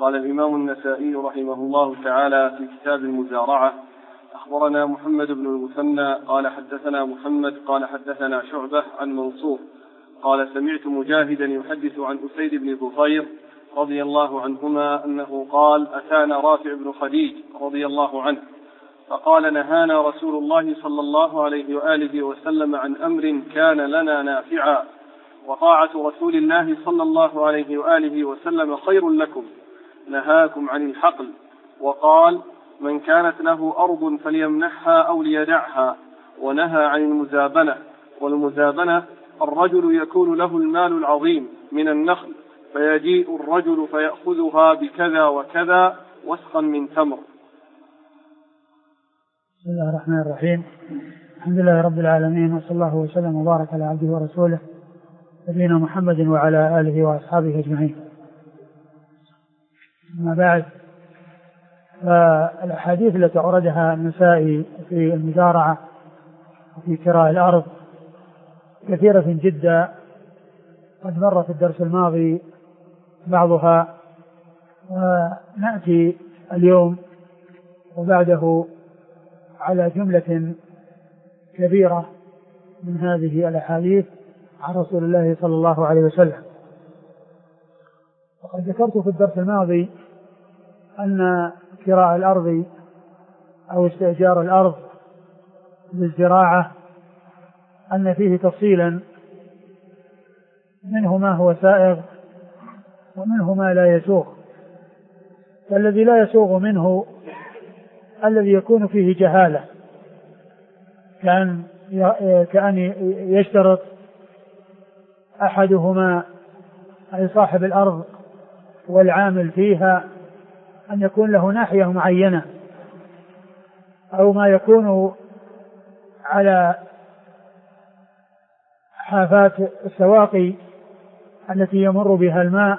قال الإمام النسائي رحمه الله تعالى في كتاب المزارعة: أخبرنا محمد بن المثنى قال حدثنا محمد قال حدثنا شعبة عن منصور قال سمعت مجاهدا يحدث عن أسيد بن ظفير رضي الله عنهما أنه قال: أتانا رافع بن خديج رضي الله عنه فقال: نهانا رسول الله صلى الله عليه وآله وسلم عن أمر كان لنا نافعا، وطاعة رسول الله صلى الله عليه وآله وسلم خير لكم، نهاكم عن الحقل، وقال: من كانت له أرض فليمنحها أو ليدعها، ونهى عن المزابنة. والمزابنة الرجل يكون له المال العظيم من النخل فيجيء الرجل فيأخذها بكذا وكذا وسخا من تمر. بسم الله الرحمن الرحيم. الحمد لله رب العالمين، وصلى الله وسلم وبارك على عبده ورسوله نبينا محمد وعلى آله وأصحابه أجمعين. أما بعد، فالأحاديث التي أوردها النسائي في المزارعة وفي كراء الأرض كثيرة جدا، قد مر في الدرس الماضي بعضها، ونأتي اليوم وبعده على جملة كبيرة من هذه الأحاديث عن رسول الله صلى الله عليه وسلم. وقد ذكرت في الدرس الماضي أن كراء الأرض أو استئجار الأرض للزراعة أن فيه تفصيلا، منه ما هو سائغ ومنه ما لا يسوغ. فالذي لا يسوغ منه الذي يكون فيه جهالة، كأن يشترط أحدهما أي صاحب الأرض والعامل فيها أن يكون له ناحية معينة، أو ما يكون على حافات السواقي التي يمر بها الماء،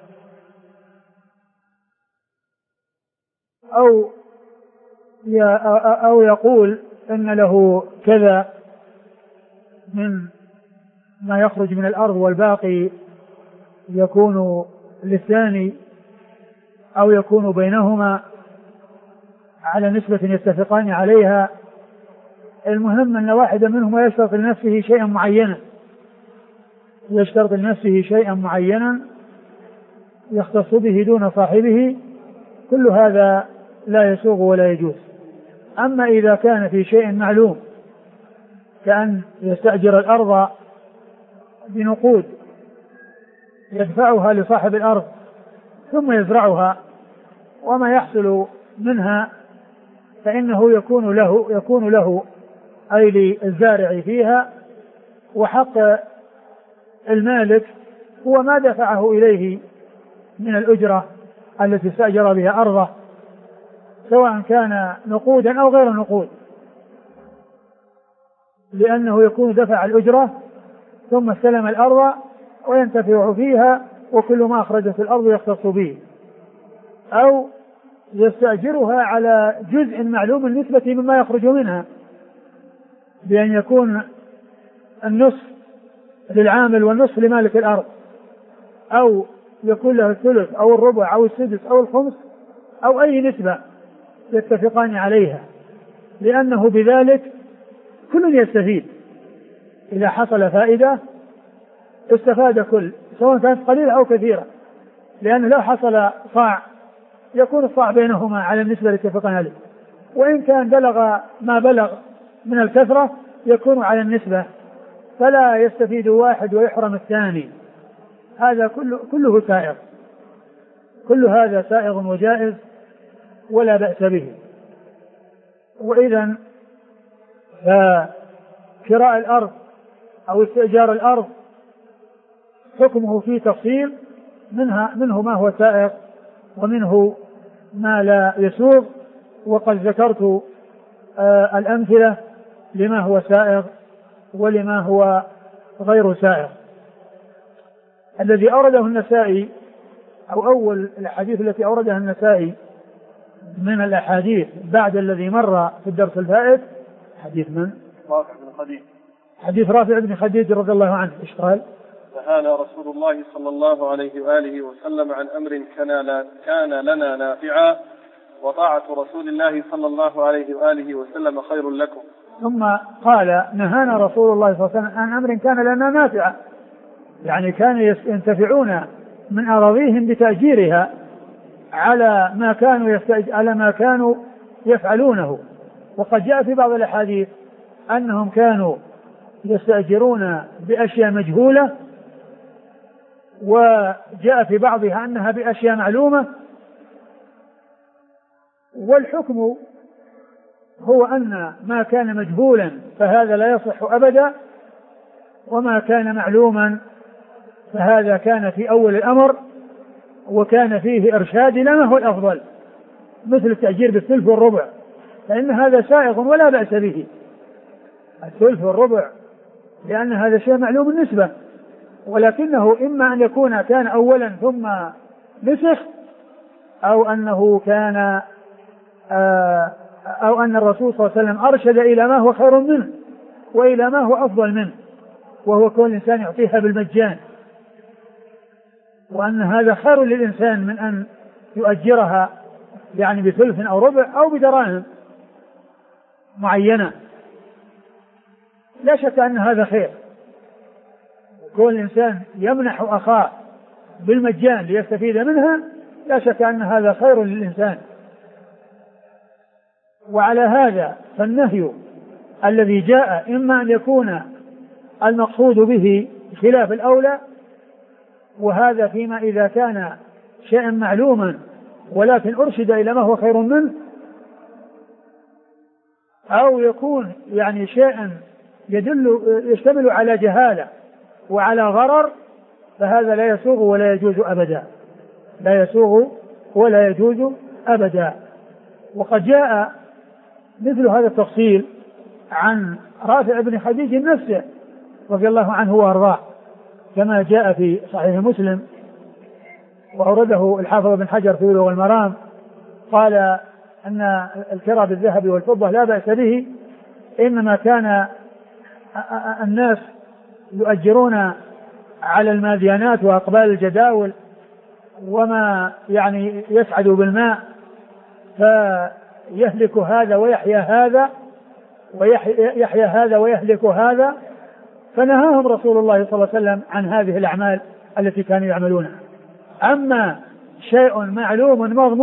أو يقول إن له كذا من ما يخرج من الأرض والباقي يكون للثاني، أو يكون بينهما على نسبة يتفقان عليها. المهم أن واحدا منهما يشترط لنفسه شيئا معينا يختص به دون صاحبه. كل هذا لا يسوغ ولا يجوز. أما إذا كان في شيء معلوم، كأن يستأجر الأرض بنقود يدفعها لصاحب الأرض ثم يزرعها، وما يحصل منها فإنه يكون له أي للزارع فيها، وحق المالك هو ما دفعه إليه من الأجرة التي استأجر بها أرضه، سواء كان نقودا أو غير نقود، لأنه يكون دفع الأجرة ثم استلم الأرض وينتفع فيها، وكل ما أخرجت الأرض يختص به، أو يستأجرها على جزء معلوم النسبة مما يخرج منها، بأن يكون النصف للعامل والنصف لمالك الأرض، أو يكون له الثلث أو الربع أو السدس أو الخمس أو أي نسبة يتفقان عليها، لأنه بذلك كل يستفيد. إذا حصل فائدة استفاد كل، سواء كانت قليلة أو كثيرة، لأنه لو حصل صاع يكون الصاع بينهما على النسبة التي اتفقان عليه، وإن كان بلغ ما بلغ من الكثرة يكون على النسبة، فلا يستفيد واحد ويحرم الثاني. هذا كله سائغ، كل هذا سائغ وجائز ولا بأس به. وإذن فكراء الأرض أو استئجار الأرض حكمه فيه تفصيل، منه ما هو سائغ ومنه ما لا يسوغ، وقد ذكرت الأمثلة لما هو سائغ ولما هو غير سائغ. الذي أورده النسائي أو أول الأحاديث التي أوردها النسائي من الأحاديث بعد الذي مر في الدرس الفائت حديث من؟ رافع بن خديج. حديث رافع بن خديج رضي الله عنه. إيش قال؟ نهانا رسول الله صلى الله عليه وآله وسلم عن أمر كان لنا نافعا وطاعة رسول الله صلى الله عليه وآله وسلم خير لكم. ثم قال نهانا رسول الله صلى الله عليه وسلم عن أمر كان لنا نافعا، يعني كانوا ينتفعون من أراضيهم بتأجيرها على ما كانوا يفعلونه. وقد جاء في بعض الأحاديث أنهم كانوا يستأجرون بأشياء مجهولة، وجاء في بعضها أنها بأشياء معلومة. والحكم هو أن ما كان مجهولا فهذا لا يصح أبدا، وما كان معلوما فهذا كان في أول الأمر وكان فيه إرشاد إلى ما هو الأفضل، مثل التأجير بالثلث والربع، فإن هذا سائغ ولا بأس به، الثلث والربع، لأن هذا شيء معلوم النسبة، ولكنه إما أن يكون كان أولا ثم نسخ، أو أنه كان أو أن الرسول صلى الله عليه وسلم أرشد إلى ما هو خير منه وإلى ما هو أفضل منه، وهو كل إنسان يعطيها بالمجان، وأن هذا خير للإنسان من أن يؤجرها يعني بثلث أو ربع أو بدراهم معينة. لا شك أن هذا خير، كل إنسان يمنح أخاه بالمجان ليستفيد منها، لا شك أن هذا خير للإنسان. وعلى هذا فالنهي الذي جاء إما أن يكون المقصود به خلاف الأولى، وهذا فيما إذا كان شيئا معلوما ولكن أرشد إلى ما هو خير منه، أو يكون يعني شيئا يشتمل على جهالة وعلى غرر، فهذا لا يسوغ ولا يجوز أبدا، لا يسوغ ولا يجوز أبدا. وقد جاء مثل هذا التفصيل عن رافع بن خديج نفسه رضي الله عنه وارضاه، كما جاء في صحيح مسلم وأورده الحافظ بن حجر في بلوغ المرام، قال أن الكرى بالذهب والفضة لا بأس به، إنما كان الناس يؤجرون على الماديانات وأقبال الجداول وما يعني يسعد بالماء، فيهلك هذا ويحيا هذا ويحيا هذا ويهلك هذا، فنهاهم رسول الله صلى الله عليه وسلم عن هذه الأعمال التي كانوا يعملونها. أما شيء معلوم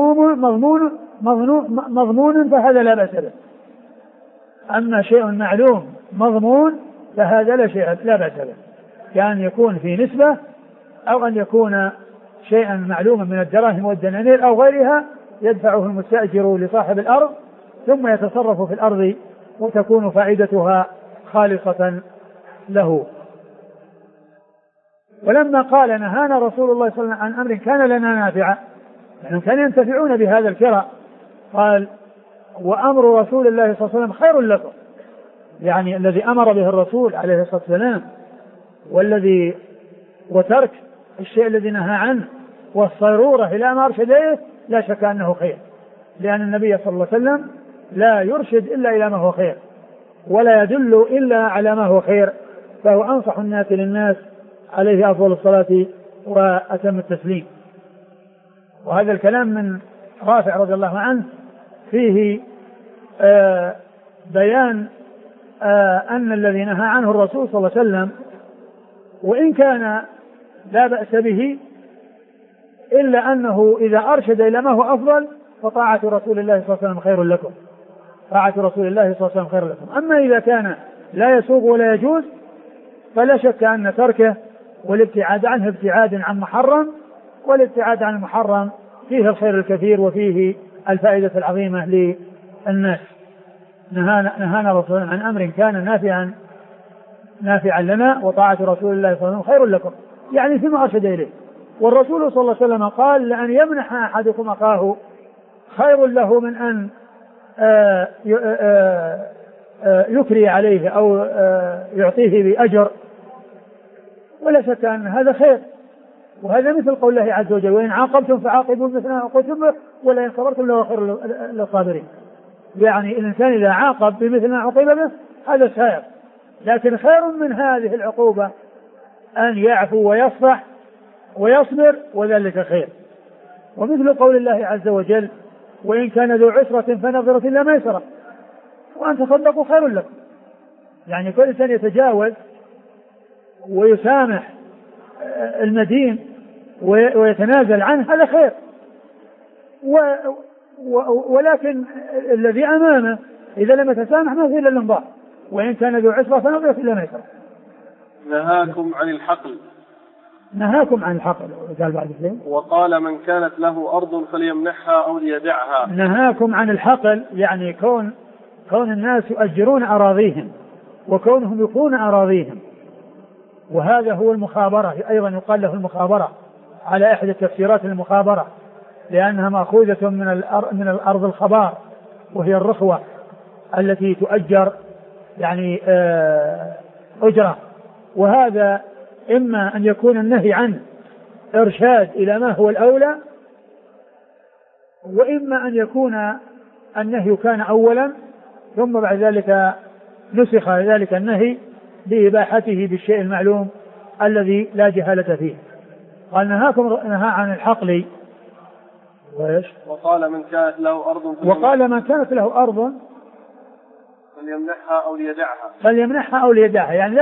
مضمون فهذا لا بأس به، أما شيء معلوم مضمون فهذا لا بأس به، كان يكون في نسبة أو أن يكون شيئا معلوما من الدراهم والدنانير أو غيرها يدفعه المستأجر لصاحب الأرض ثم يتصرف في الأرض وتكون فائدتها خالصة له. ولما قال نهانا رسول الله صلى الله عليه وسلم عن أمر كان لنا نافعا، يعني كانوا ينتفعون بهذا الكرة، قال وأمر رسول الله صلى الله عليه وسلم خير لكم، يعني الذي أمر به الرسول عليه الصلاة والسلام وترك الشيء الذي نهى عنه والصيرورة إلى ما أرشد إليه لا شك أنه خير، لأن النبي صلى الله عليه وسلم لا يرشد إلا إلى ما هو خير ولا يدل إلا على ما هو خير، فهو أنصح الناس للناس، عليه أفضل الصلاة وأتم التسليم. وهذا الكلام من رافع رضي الله عنه فيه بيان أن الذي نهى عنه الرسول صلى الله عليه وسلم وإن كان لا بأس به إلا أنه إذا أرشد إلى ما هو أفضل فطاعة رسول الله صلى الله عليه وسلم خير لكم، طاعة رسول الله صلى الله عليه وسلم خير لكم. أما إذا كان لا يسوغ ولا يجوز فلا شك أن تركه والابتعاد عنه ابتعاد عن محرم، والابتعاد عن المحرم فيه الخير الكثير وفيه الفائدة العظيمة للناس. نهانا رسول الله عن أمر كان نافعا لنا وطاعة رسول الله صلى الله عليه وسلم خير لكم، يعني فيما أرشد إليه. والرسول صلى الله عليه وسلم قال لأن يمنح أحدكم أخاه خير له من أن يكري عليه أو يعطيه بأجر، ولا شك أن هذا خير. وهذا مثل قول الله عز وجل وإن عاقبتم فعاقبوا مثل ما عوقبتم به ولئن صبرتم لهو خير للصابرين، يعني الإنسان إذا عاقب بمثل ما عوقب به هذا خير، لكن خير من هذه العقوبة أن يعفو ويصفح ويصبر وذلك خير. ومثل قول الله عز وجل وإن كان ذو عسرة فنظرة إلى ميسرة وأن تصدقوا خير لكم. يعني كل إنسان يتجاوز ويسامح المدين ويتنازل عنه هذا خير، ولكن الذي أمامه إذا لم يتسامح ما فيه إلا الانضاء. وإن كان ذو عسرة فنظرة إلى ميسرة. نهاكم عن الحقل. نهاكم عن الحقل. قال بعد ذلك وقال من كانت له أرض فليمنحها أو ليدعها. نهاكم عن الحقل يعني كون الناس يؤجرون أراضيهم وكونهم يكون أراضيهم، وهذا هو المخابرة. أيضا يقال له المخابرة على إحدى تفسيرات المخابرة، لأنها مأخوذة من الأرض الخبار، وهي الرخوة التي تؤجر يعني أجرة. وهذا إما أن يكون النهي عنه إرشاد إلى ما هو الأولى، وإما أن يكون النهي كان أولا ثم بعد ذلك نسخ ذلك النهي بإباحته بالشيء المعلوم الذي لا جهالة فيه. قال نهى عن الحقل. وقال من كانت له أرض فليمنحها أو ليدعها. يعني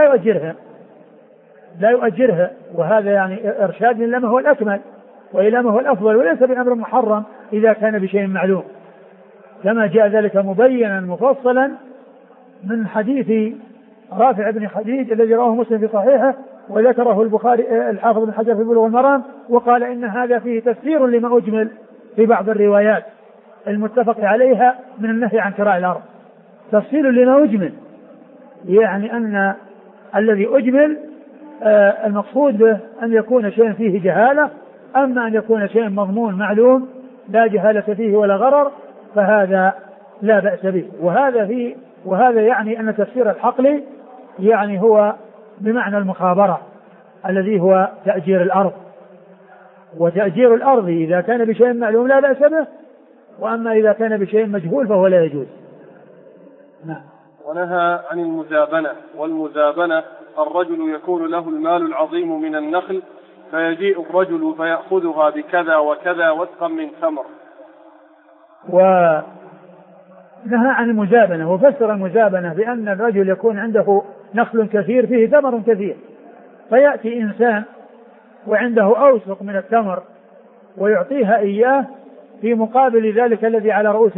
لا يؤجرها، وهذا يعني إرشاد إلى ما هو الأكمل وإلى ما هو الأفضل، وليس بأمر محرم إذا كان بشيء معلوم، كما جاء ذلك مبينا مفصلا من حديث رافع بن خديج الذي رواه مسلم في صحيحه وذكره البخاري الحافظ بن حجر في بلوغ المرام، وقال إن هذا فيه تفسير لما أجمل في بعض الروايات المتفق عليها من النهي عن كراء الأرض. تفسير لما أجمل يعني أن الذي أجمل المقصود به أن يكون شيء فيه جهالة، أما أن يكون شيء مضمون معلوم لا جهالة فيه ولا غرر فهذا لا بأس به. وهذا يعني أن تفسير الحقل يعني هو بمعنى المخابرة الذي هو تأجير الأرض. وتأجير الأرض إذا كان بشيء معلوم لا بأس به، وأما إذا كان بشيء مجهول فهو لا يجوز. نعم. ونهى عن المزابنة. والمزابنة الرجل يكون له المال العظيم من النخل فيجيء الرجل فيأخذها بكذا وكذا وثقا من تمر. ونهى عن المزابنة وفسر المزابنة بأن الرجل يكون عنده نخل كثير فيه ثمر كثير، فيأتي إنسان وعنده أوسق من التمر ويعطيها إياه في مقابل ذلك الذي على رؤوس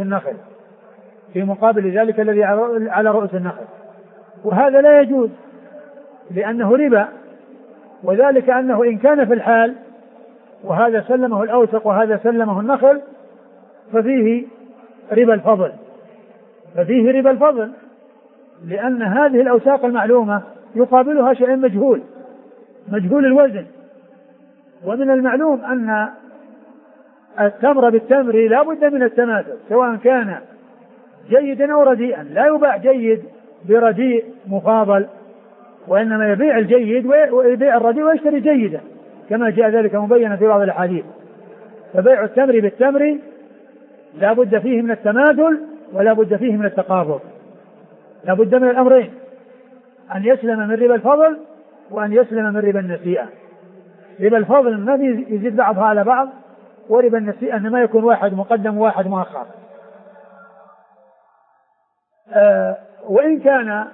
النخل، وهذا لا يجوز لأنه ربا. وذلك أنه إن كان في الحال وهذا سلمه الأوسق وهذا سلمه النخل ففيه ربا الفضل، لأن هذه الأوساق المعلومة يقابلها شيء مجهول الوزن. ومن المعلوم أن التمر بالتمر لا بد من التماثل سواء كان جيدا أو رديئا، لا يباع جيد برديء مفاضل، وإنما يبيع الجيد ويبيع الرديء ويشتري جيدا كما جاء ذلك مبينا في بعض الأحاديث. فبيع التمر بالتمر لا بد فيه من التماثل ولا بد فيه من التقابض، لا بد من الأمرين، أن يسلم من ربا الفضل وأن يسلم من ربا النسيئة. ربا الفضل ما يزيد بعضها على بعض، وربا النسيئة أن ما يكون واحد مقدم وواحد مؤخر. وإن كان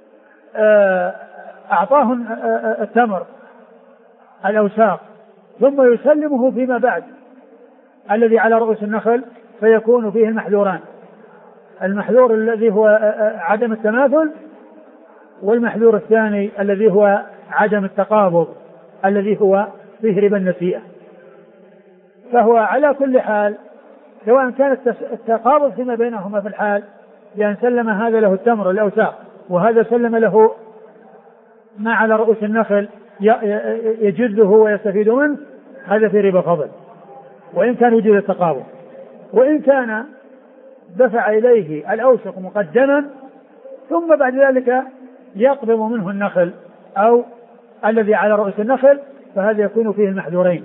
أعطاه التمر الأوساق ثم يسلمه فيما بعد الذي على رؤوس النخل فيكون فيه المحذوران، المحذور الذي هو عدم التماثل، والمحذور الثاني الذي هو عدم التقابض الذي هو فيه ربا النسيئة. فهو على كل حال سواء كان التقابض فيما بينهما في الحال لأن سلم هذا له التمر الأوساق وهذا سلم له ما على رؤوس النخل يجده ويستفيد منه، هذا في ربا فضل وإن كان وجود التقابض. وإن كان دفع إليه الأوسق مقدما ثم بعد ذلك يقبض منه النخل أو الذي على رؤوس النخل، فهذا يكون فيه المحذورين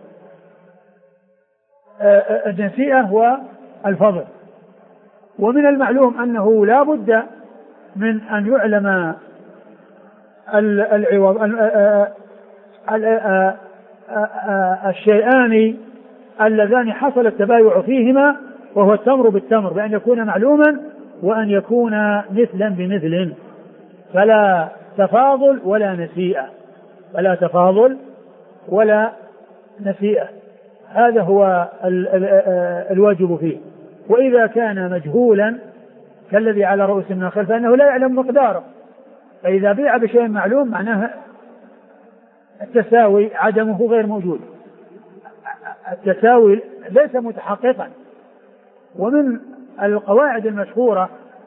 النسيئة والفضل. ومن المعلوم أنه لا بد من أن يعلم العوض الشيئان اللذان حصل التبايع فيهما، وهو التمر بالتمر، بأن يكون معلوما وأن يكون مثلا بمثل، فلا تفاضل ولا نسيئة، فلا تفاضل ولا نسيئة. هذا هو الواجب فيه. وإذا كان مجهولا كالذي على رؤوس النخل فإنه لا يعلم مقداره، فإذا بيع بشيء معلوم معناه التساوي عدمه غير موجود، التساوي ليس متحققا. ومن القواعد المشهورة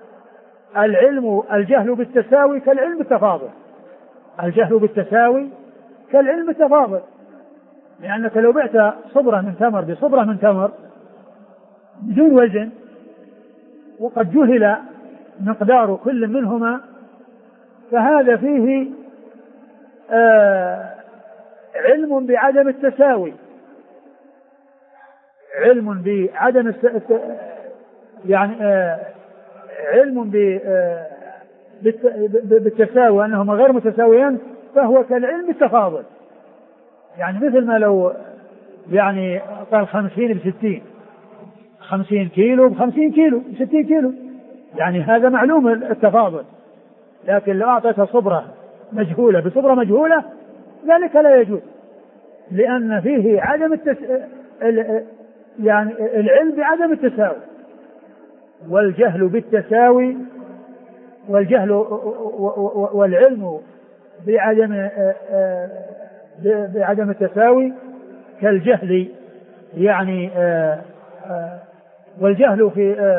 الجهل بالتساوي كالعلم بالتفاضل، الجهل بالتساوي كالعلم بالتفاضل، لأنك لو بعت صبرة من تمر بصبرة من تمر بدون وزن وقد جهل مقدار كل منهما فهذا فيه علم بعدم التساوي، علم بعدم علم بالتساوي أنهما غير متساويان، فهو كالعلم بالتفاضل. يعني مثل ما لو قال 50 ب60، 50 كيلو ب50 كيلو ب60 كيلو، يعني هذا معلوم التفاضل. لكن لو أعطيت صبرة مجهولة بصبرة مجهولة ذلك لا يجوز، لأن فيه عدم العلم بعدم التساوي. والجهل بالتساوي والعلم بعدم التساوي كالجهل، والجهل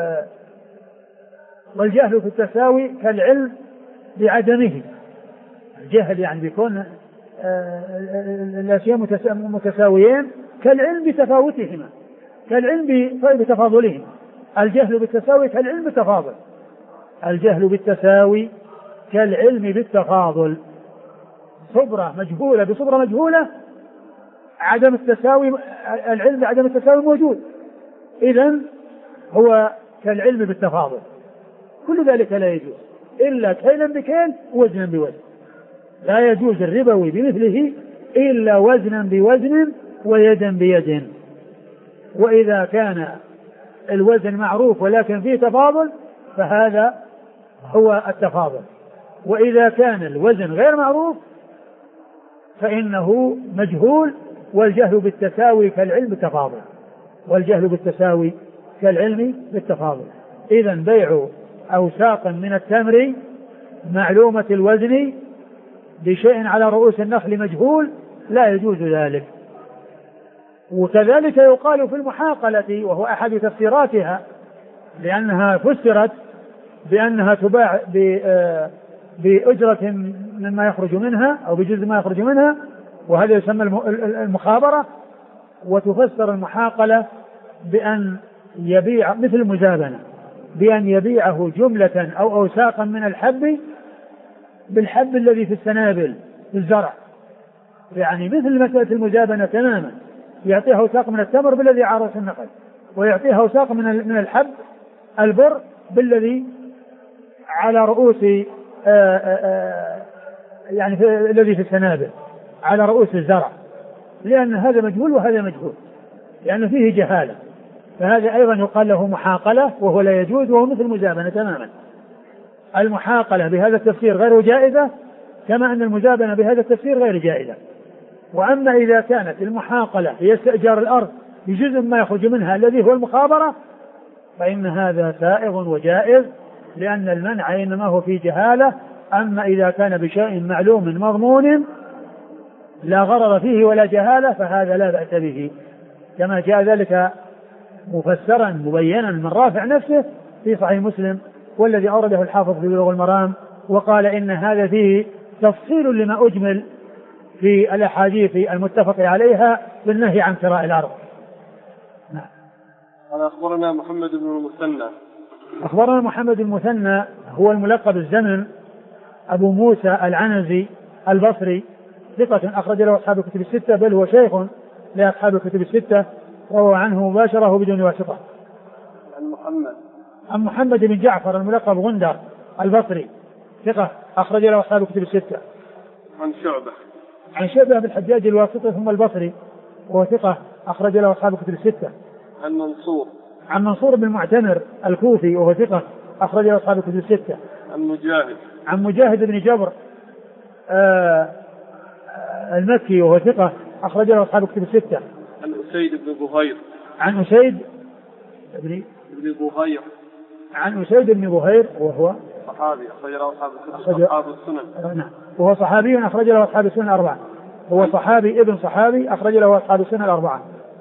في التساوي كالعلم بعدمه. الجهل بيكون الأشياء متساويين كالعلم بتفاوتهما، كالعلم بتفاضلهما. الجهل بالتساوي كالعلم بالتفاضل، الجهل بالتساوي كالعلم بالتفاضل. صبرة مجهولة بصبرة مجهولة عدم التساوي، العلم بعدم التساوي موجود، إذن هو كالعلم بالتفاضل. كل ذلك لا يجوز إلا كيلا بكيل وزنا بوزن، لا يجوز الربوي بمثله إلا وزنا بوزن ويدا بيد. وإذا كان الوزن معروف ولكن فيه تفاضل فهذا هو التفاضل، وإذا كان الوزن غير معروف فإنه مجهول. والجهل بالتساوي كالعلم بالتفاضل، والجهل بالتساوي كالعلم بالتفاضل. إذن بيع أوساق من التمر معلومة الوزن بشيء على رؤوس النخل مجهول لا يجوز ذلك. وكذلك يقال في المحاقلة، وهو أحد تفسيراتها، لأنها فسرت بأنها تباع بأجرة مما يخرج منها أو بجزء ما يخرج منها، وهذا يسمى المخابرة. وتفسر المحاقلة بأن يبيع مثل المزابنة، بأن يبيعه جملة أو أوساقا من الحب بالحب الذي في السنابل في الزرع، يعني مثل مسألة المزابنة تماما، يعطيها أوساق من التمر بالذي على رأس النخل، ويعطيها أوساق من الحب البر بالذي على رؤوس الذي في السنابل على رؤوس الزرع، لأن هذا مجهول وهذا مجهول، لأن فيه جهالة. فهذا أيضا يقال له محاقلة، وهو لا يجوز، وهو مثل المزابنة تماما. المحاقلة بهذا التفسير غير جائزة، كما أن المزابنة بهذا التفسير غير جائزة. وأما إذا كانت المحاقلة هي استئجار الأرض بجزء ما يخرج منها الذي هو المخابرة فإن هذا سائغ وجائز، لأن المنع إنما هو في جهالة. أما إذا كان بشيء معلوم مضمون لا غرر فيه ولا جهالة فهذا لا بأس به، كما جاء ذلك مفسرا مبينا من رافع نفسه في صحيح مسلم، والذي أورده الحافظ في بلوغ المرام، وقال إن هذا فيه تفصيل لما أجمل في الأحاديث المتفق عليها بالنهي عن شراء الأرض. أخبرنا محمد بن المثنى. أخبرنا محمد المثنى هو الملقب الزمن أبو موسى العنزي البصري، ثقة أخرج له أصحاب الكتب الستة، بل هو شيخ لأصحاب الكتب الستة، روى عنه مباشرة بدون واسطة. عن محمد بن جعفر الملقب غندر البصري، ثقة أخرج له أصحاب الكتب الستة. عن شعبة بن الحجاج الواسطي ثم البصري وهو ثقة أخرج له أصحاب الكتب الستة. عن منصور بن المعتمر الكوفي وهو ثقة أخرج له أصحاب الكتب الستة. عن مجاهد بن جبر المكي وهو ثقة أخرج له أصحاب الكتب الستة. عن أسيد بن بهير وهو صحابي أخرج له أصحاب السنن. وهو صحابي أخرج له أصحاب السنن الأربعة. هو صحابي ابن صحابي أخرج له أصحاب السنن الأربعة.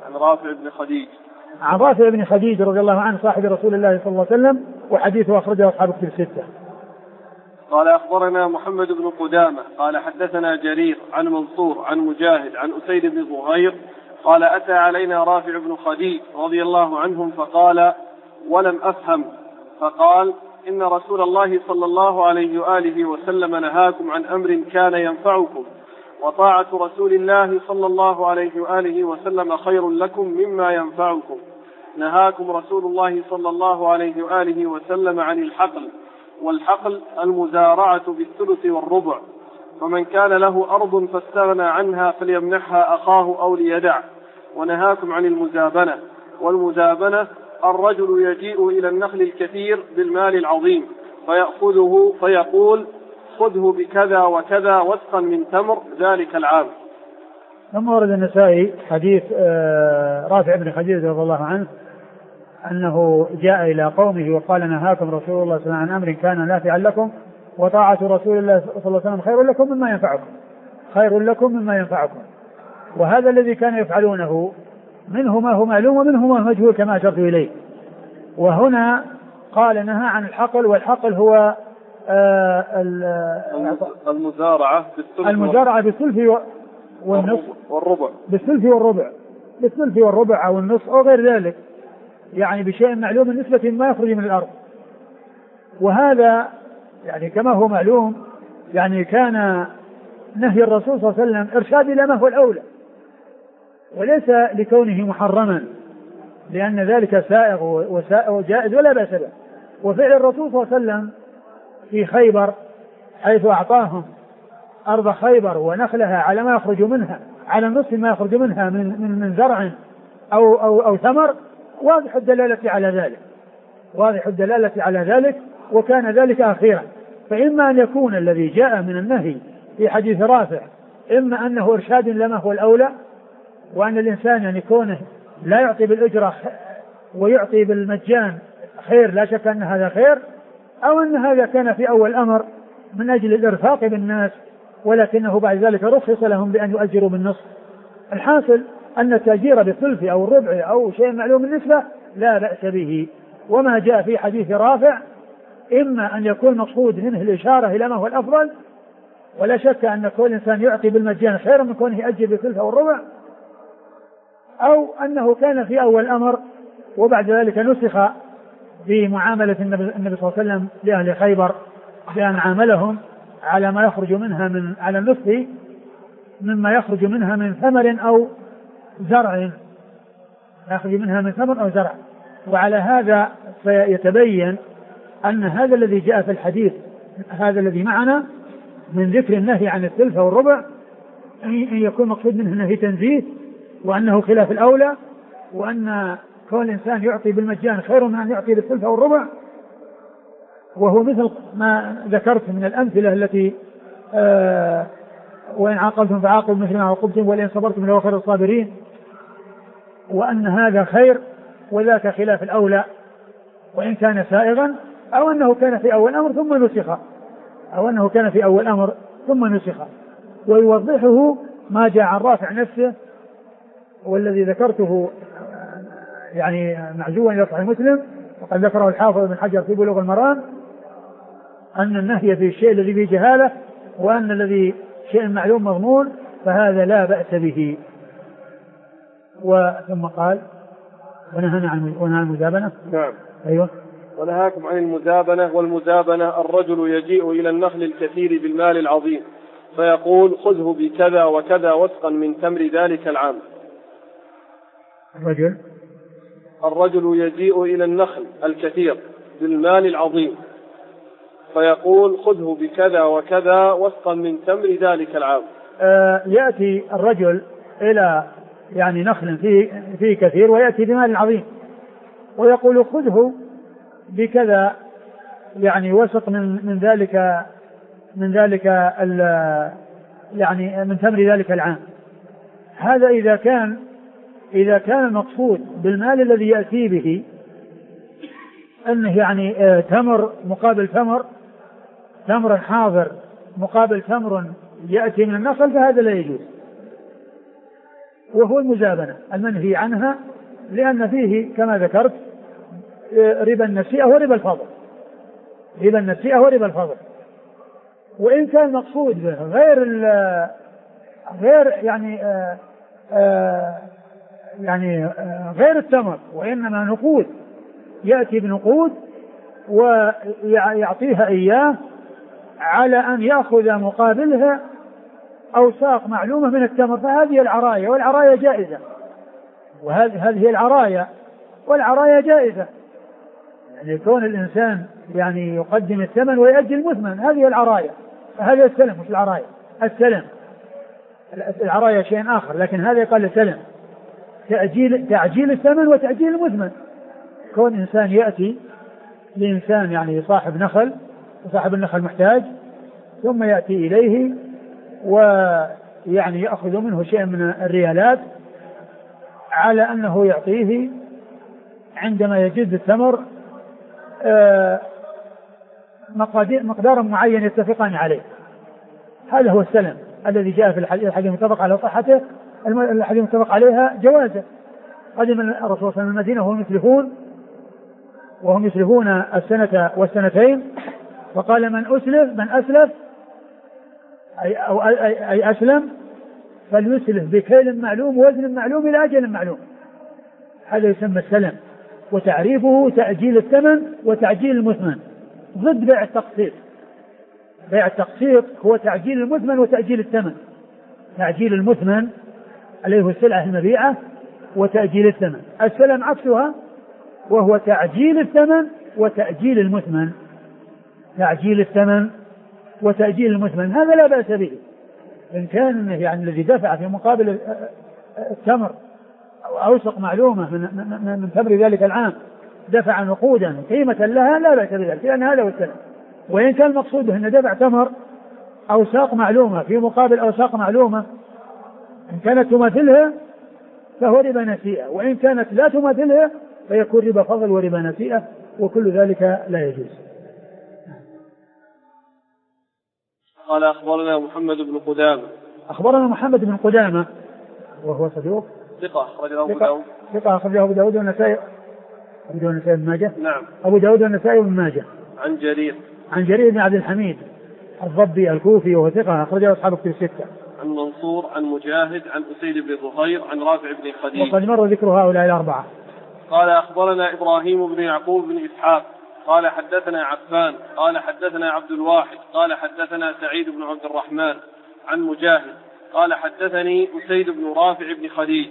عن رافع بن خديج رضي الله عنه صاحب رسول الله صلى الله عليه وسلم وحديثه أخرجه أصحاب الكتب الستة. قال أخبرنا محمد بن قدامة قال حدثنا جرير عن منصور عن مجاهد عن أسيد بن ظهير قال أتى علينا رافع بن خديج رضي الله عنهم فقال ولم أفهم فقال إن رسول الله صلى الله عليه وآله وسلم نهاكم عن أمر كان ينفعكم وطاعة رسول الله صلى الله عليه وآله وسلم خير لكم مما ينفعكم. نهاكم رسول الله صلى الله عليه وآله وسلم عن الحقل والحقل المزارعة بالثلث والربع فمن كان له أرض فاستغنى عنها فليمنحها أخاه أو ليدع. ونهاكم عن المزابنة والمزابنة الرجل يجيء إلى النخل الكثير بالمال العظيم فيأخذه فيقول خذه بكذا وكذا وسقا من تمر ذلك العام. ثم ورد النسائي حديث رافع بن خديج رضي الله عنه أنه جاء إلى قومه وقال نهاكم رسول الله صلى الله عليه وسلم عن أمر كان نافعا لكم وطاعة رسول الله صلى الله عليه وسلم خير لكم مما ينفعكم. وهذا الذي كانوا يفعلونه منه ما هو معلوم ومنه ما هو مجهول كما أشرت إليه. وهنا قال نهى عن الحقل والحقل هو المزارعة بالثلث والربع بالثلث والربع أو النصف أو غير ذلك يعني بشيء معلوم نسبة ما يخرج من الأرض. وهذا يعني كما هو معلوم يعني كان نهي الرسول صلى الله عليه وسلم إرشاد إلى ما هو الأولى وليس لكونه محرما لأن ذلك سائغ وجائز ولا بأس به. وفعل الرسول صلى الله عليه وسلم في خيبر حيث أعطاهم أرض خيبر ونخلها على ما يخرج منها على النصف ما يخرج منها من زرع أو ثمر واضح الدلالة على ذلك وكان ذلك أخيرا. فإما أن يكون الذي جاء من النهي في حديث رافع إما أنه إرشاد لما هو الأولى وأن الإنسان يعني كونه لا يعطي بالأجرة ويعطي بالمجان خير لا شك أن هذا خير أو أن هذا كان في أول أمر من أجل الإرفاق بالناس ولكنه بعد ذلك رخص لهم بأن يؤجروا بالنصف. الحاصل أن التأجير بالثلث أو الربع أو شيء معلوم النسبة لا بأس به. وما جاء في حديث رافع إما أن يكون مقصود منه الإشارة إلى ما هو الأفضل ولا شك أن كل إنسان يعطي بالمجان خيرا من كونه يأجر بالثلث أو الربع أو أنه كان في أول أمر وبعد ذلك نسخ بمعاملة النبي صلى الله عليه وسلم لأهل خيبر بأن عاملهم على ما يخرج منها على النصف مما يخرج منها من ثمر أو زرع وعلى هذا فيتبين أن هذا الذي جاء في الحديث هذا الذي معنا من ذكر النهي عن الثلث والربع أن يكون مقصود منه نهي تنزيه وأنه خلاف الأولى وأن كون الإنسان يعطي بالمجان خير من أن يعطي بالثلث والربع وهو مثل ما ذكرت من الأمثلة التي وإن عاقبتم فعاقبوا مثل ما عوقبتم ولئن صبرتم لهو خير الصابرين وأن هذا خير وذاك خلاف الأولى وإن كان سائغا أو أنه كان في أول أمر ثم نسخ ويوضحه ما جاء عن رافع نفسه والذي ذكرته يعني معزوا إلى صحيح مسلم وقد ذكره الحافظ ابن حجر في بلوغ المرام أن النهي في الشيء الذي فيه جهالة وأن الذي شيء معلوم مضمون فهذا لا بأس به. ثم قال ونهى عن المزابنة. نعم. أيوة. ونهاكم عن المزابنة والمزابنة الرجل يجيء إلى النخل الكثير بالمال العظيم فيقول خذه بكذا وكذا وسقا من تمر ذلك العام. الرجل يجيء إلى النخل الكثير بالمال العظيم فيقول خذه بكذا وكذا وسقا من تمر ذلك العام. يأتي الرجل إلى يعني نخل فيه كثير ويأتي بمال عظيم ويقول خذه بكذا يعني وسق من ذلك يعني من ثمر ذلك العام. هذا إذا كان المقصود بالمال الذي يأتي به أنه يعني تمر مقابل تمر حاضر مقابل تمر يأتي من النخل، فهذا لا يجوز، وهو المزابنة المنهي عنها، لأن فيه كما ذكرت ربا النسيئة وربا الفضل. وإن كان المقصود به غير التمر، وإنما نقود، يأتي بنقود ويعطيها إياه على أن يأخذ مقابلها أوساق معلومة من التمر، فهذه العراية، والعراية جائزة، وهذه العراية والعراية جائزة، يعني كون الإنسان يعني يقدم الثمن ويأجل المثمن، هذه العراية، هذا السلم مش العراية. العراية شيء آخر، لكن هذا يقال السلم، تعجيل الثمن وتأجيل المثمن. كون إنسان يأتي لإنسان يعني صاحب نخل، وصاحب النخل محتاج، ثم يأتي إليه ويعني يأخذ منه شيء من الريالات على أنه يعطيه عندما يجد الثمر مقدار معين يتفقان عليه. هذا هو السلم الذي جاء في الحديث المتفق على صحته، الحديث المتفق عليها جوازه. قدم الرسول صلى الله عليه وسلم المدينة وهم يسلفون السنة والسنتين، وقال من أسلف أي أسلم فليسلف بكيل معلوم ووزن معلوم إلى أجل معلوم. هذا يسمى السلم، وتعريفه تأجيل الثمن وتعجيل المثمن، ضد بيع التقسيط. بيع التقسيط هو تعجيل المثمن وتأجيل الثمن. تعجيل المثمن اللي هو السلعة المبيعة، وتأجيل الثمن السلم عكسها، وهو تعجيل الثمن وتأجيل المثمن. تعجيل الثمن وتأجيل المثمن هذا لا بأس به، إن كان يعني الذي دفع في مقابل التمر أو أوسق معلومة من ثمر ذلك العام دفع نقودا قيمة لها، لا بأس بذلك، لأن هذا هو السلم. وإن كان المقصود أن دفع تمر أوساق معلومة في مقابل أوساق معلومة، إن كانت تماثلها فهو ربا نسيئة، وإن كانت لا تماثلها فيكون ربا فضل وربا نسيئة، وكل ذلك لا يجوز. قال أخبرنا محمد بن قدامة. أخبرنا محمد بن قدامة وهو صدوق ثقة أخرجه أبو داود. ثقة أخرجه أبو داود والنسائي. أبو داود والنسائي بن ماجه. نعم. أبو داود والنسائي بن ماجه. عن جرير بن عبد الحميد الضبي الكوفي وهو ثقة أخرجه أصحاب كتب الستة. عن منصور عن مجاهد عن أسيد بن ظهير عن رافع بن خديج. وقد مر ذكر هؤلاء الأربعة. قال أخبرنا إبراهيم بن يعقوب بن إسحاق قال حدثنا عفان قال حدثنا عبد الواحد قال حدثنا سعيد بن عبد الرحمن عن مجاهد قال حدثني أسيد بن رافع بن خديج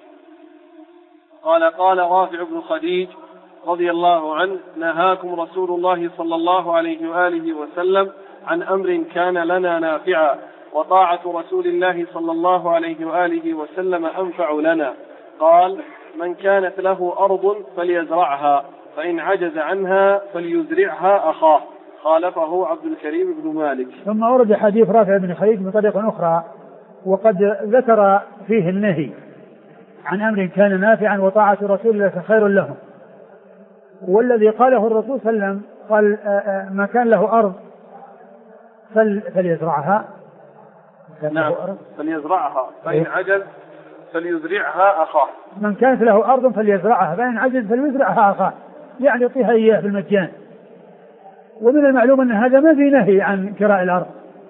قال رافع بن خديج رضي الله عنه: نهاكم رسول الله صلى الله عليه وآله وسلم عن أمر كان لنا نافعا، وطاعة رسول الله صلى الله عليه وآله وسلم أنفع لنا. قال: من كانت له أرض فليزرعها، فإن عجز عنها فليزرعها أخاه. خالفه عبد الكريم بن مالك. ثم ورد حديث رافع بن خديج بطريق أخرى، وقد ذكر فيه النهي عن أمر كان نافعا وطاعة رسول الله خير لهم. والذي قاله الرسول صلى الله عليه وسلم قال: ما كان له أرض فليزرعها. نعم، فليزرعها، فإن عجز فليزرعها أخاه. من كانت له أرض فليزرعها، فإن عجز فليزرعها أخاه، يعني يعطيها إياه بالمجان. ومن المعلوم أن هذا ما في نهي عن كراء الأرض،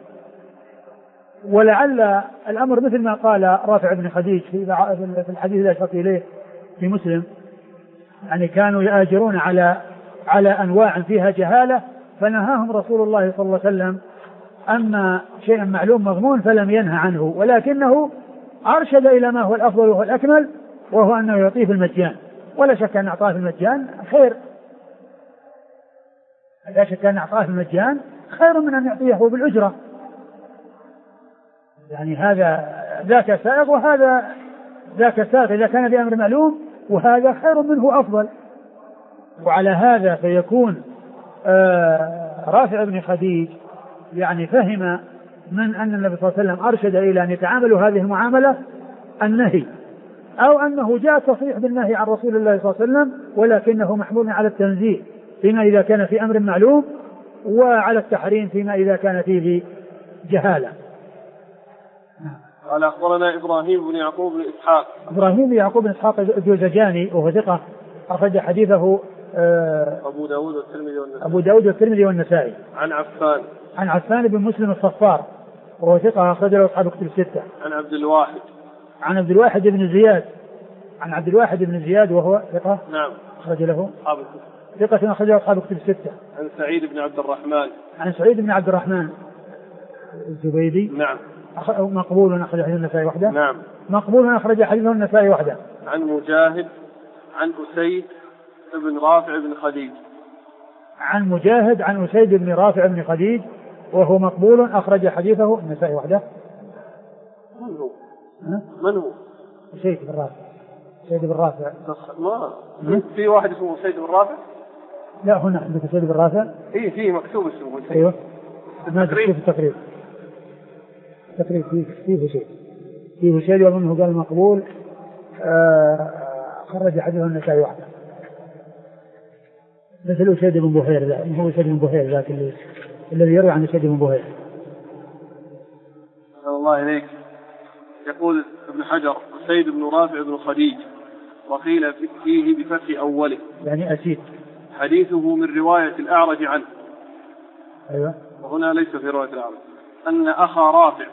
ولعل الأمر مثل ما قال رافع بن خديج في الحديث الذي أشرت إليه في مسلم، يعني كانوا يآجرون على أنواع فيها جهالة، فنهاهم رسول الله صلى الله عليه وسلم أما شيء معلوم مضمون فلم ينهى عنه، ولكنه أرشد إلى ما هو الأفضل وهو الأكمل، وهو أنه يعطيه بالمجان. ولا شك أن أعطاه بالمجان خير، لا شك أن أعطاه بالمجان خير من أن يعطيه بالأجرة، يعني هذا ذاك سائغ وهذا ذاك سائغ إذا كان بأمر معلوم، وهذا خير منه أفضل. وعلى هذا فيكون رافع بن خديج يعني فهم من أن النبي صلى الله عليه وسلم أرشد إلى أن يتعاملوا هذه المعاملة النهي، أو أنه جاء تصريح بالنهي عن رسول الله صلى الله عليه وسلم ولكنه محمول على التنزيه فيما إذا كان في أمر معلوم، وعلى التحريم فيما إذا كان فيه جهالة. قال أخبرنا إبراهيم بن يعقوب بن إسحاق. إبراهيم بن يعقوب بن إسحاق الجوزجاني وهو ثقة أخرج حديثه أبو داود والترمذي والنسائي. عن عفان بن مسلم الصفار وهو ثقة أخرج له أصحاب كتب الستة. عن عبد الواحد بن زياد. عن عبد الواحد بن زياد وهو ثقة. نعم. أخرج له ثقة أخرج له أصحاب كتب الستة. عن سعيد بن عبد الرحمن. عن سعيد بن عبد الرحمن الزبيدي. نعم. مقبول أخرج حديث النسائي وحده. نعم. مقبول أخرج حديث النسائي وحده. عن مجاهد عن أسيد بن رافع بن خديج. عن مجاهد عن أسيد بن رافع بن خديج وهو مقبول أخرج حديثه النسائي وحده. من هو؟ أسيد بن رافع. أسيد بن رافع. ما في واحد اسمه أسيد بن رافع؟ لا هنا عندك أسيد بن رافع. إيه فيه مكتوب اسمه. أيوه. ما في التقريب. تقريب فيه شيء. فيه شيء ومنه قال مقبول خرج حديثه النسائي وحده. مثل أسيد بن بهير، لا هو أسيد بن بهير ذاك الذي يروي عن أسيد بن بهير. الله إليك. يقول ابن حجر أسيد بن رافع بن خديج وقيل فيه بفتح أوله يعني أسيد. حديثه من رواية الأعرج عنه. أيوة. وهنا ليس في رواية الأعرج. أن أخا رافع.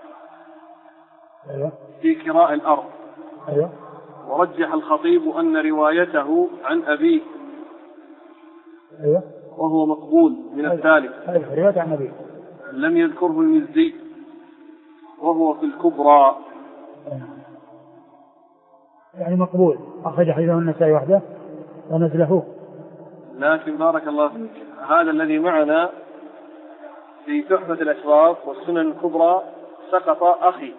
أيوة. في كراء الأرض. أيوة. ورجح الخطيب أن روايته عن أبيه. أيوة. وهو مقبول من الثالث. أيوة. رواية عن أبيه. لم يذكره المزي وهو في الكبرى. يعني مقبول أخرج حديثه النسائي وحده ونزله. لكن بارك الله فيك هذا الذي معنا في تحفة الأشراف والسنن الكبرى سقط أخي.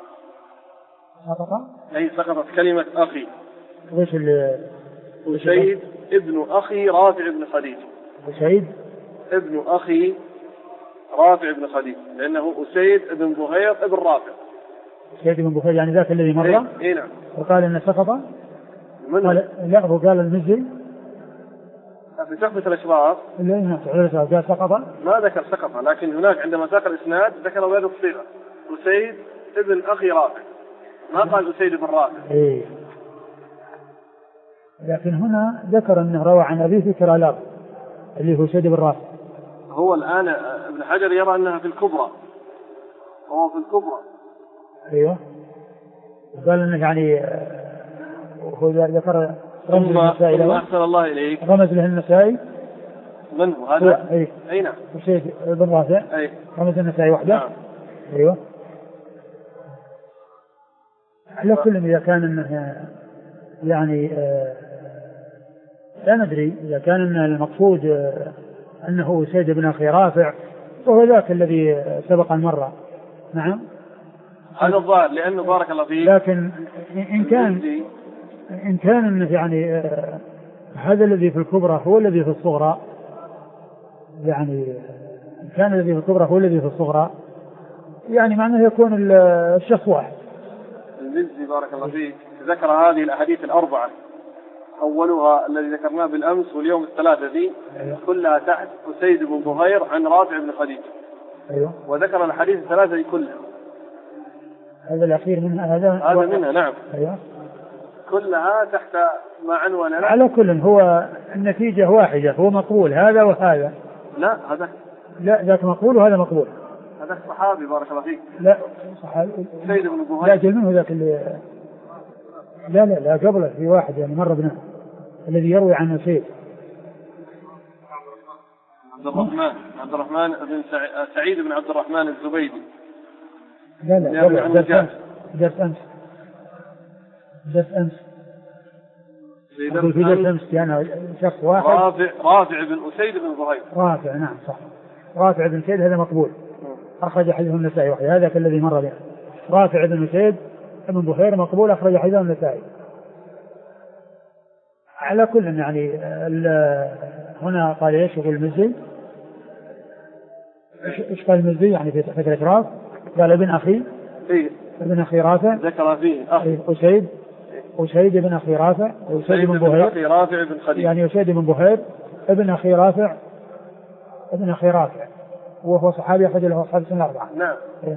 أي سقطت كلمة أخي. وش أسيد ابن أخي رافع بن خديج. أسيد ابن أخي رافع بن خديج لأنه أسيد ابن بهير ابن رافع. أسيد بن بهير يعني ذاك الذي مر. إيه نعم. وقال إن سقط. قال لا هو قال المزي في تحفة الأشراف. قال سقط. ما ذكر سقط لكن هناك عندما ساق الإسناد ذكر بهذه الصيغة أسيد ابن أخي رافع ما قال أسيد بن رافع. إيه. لكن هنا ذكر أنه روى عن أبيه في كراء الأرض اللي هو أسيد بن رافع. هو الآن ابن حجر يرى أنها في الكبرى. هو في الكبرى. أيوه. قال أنه يعني هو ذكر رمز النسائي له. أحسن الله إليك. رمز له النسائي. من هو هذا؟ أي نعم. أسيد بن رافع. أي. رمز النسائي وحده. نعم. أيوه. على كل إذا كان أنه يعني لا ندري إذا كان أن المقصود أنه أسيد بن أخي رافع وهو ذاك الذي سبق المرة. نعم. هذا الظاهر لأنه بارك الله فيك. لكن إن كان أنه يعني هذا الذي في الكبرى هو الذي في الصغرى، يعني إن كان الذي في الكبرى هو الذي في الصغرى يعني معناه يكون الشخص واحد. المزي بارك الله فيك ذكر هذه الأحاديث الأربعة أولها الذي ذكرناه بالأمس واليوم الثلاثة ذي. أيوة. كلها تحت أسيد بن بهير عن رافع بن خديج. أيوة. وذكر الحديث الثلاثة ذي كلها. هذا الأخير منها هذا منها نعم. أيوة. كلها تحت ما عنوان. على كل هو النتيجة واحدة هو مقبول هذا وهذا. لا هذا لا ذاك مقبول وهذا مقبول. هذا الصحابي بارك الله فيك. لا صحابي أسيد بن بهير. لا جل منه ذاك اللي لا قبله في واحد يعني مر بنا الذي يروي عن أسيد. عبد الرحمن بن سعيد بن عبد الرحمن الزبيدي. لا قبل درس أمس في درس أمس يعني شخص واحد. رافع بن أسيد بن بهير. رافع نعم صح. رافع بن أسيد هذا مقبول أخرج حديث النسائي وحده، هذا كالذي مر به. رافع بن أسيد بن بخير مقبول أخرج حديث النسائي. على كل يعني هنا قال ايش يقول المزي؟ ايش قال المزي يعني في الإكراف؟ قال ابن أخي ابن أخي رافع ذكر فيه أسيد بن أخي رافع وأسيد بن بخير رافع بن خديج، يعني أسيد بن بخير ابن أخي رافع وهو صحابي أخرج له أصحاب السنة الأربعة. نعم.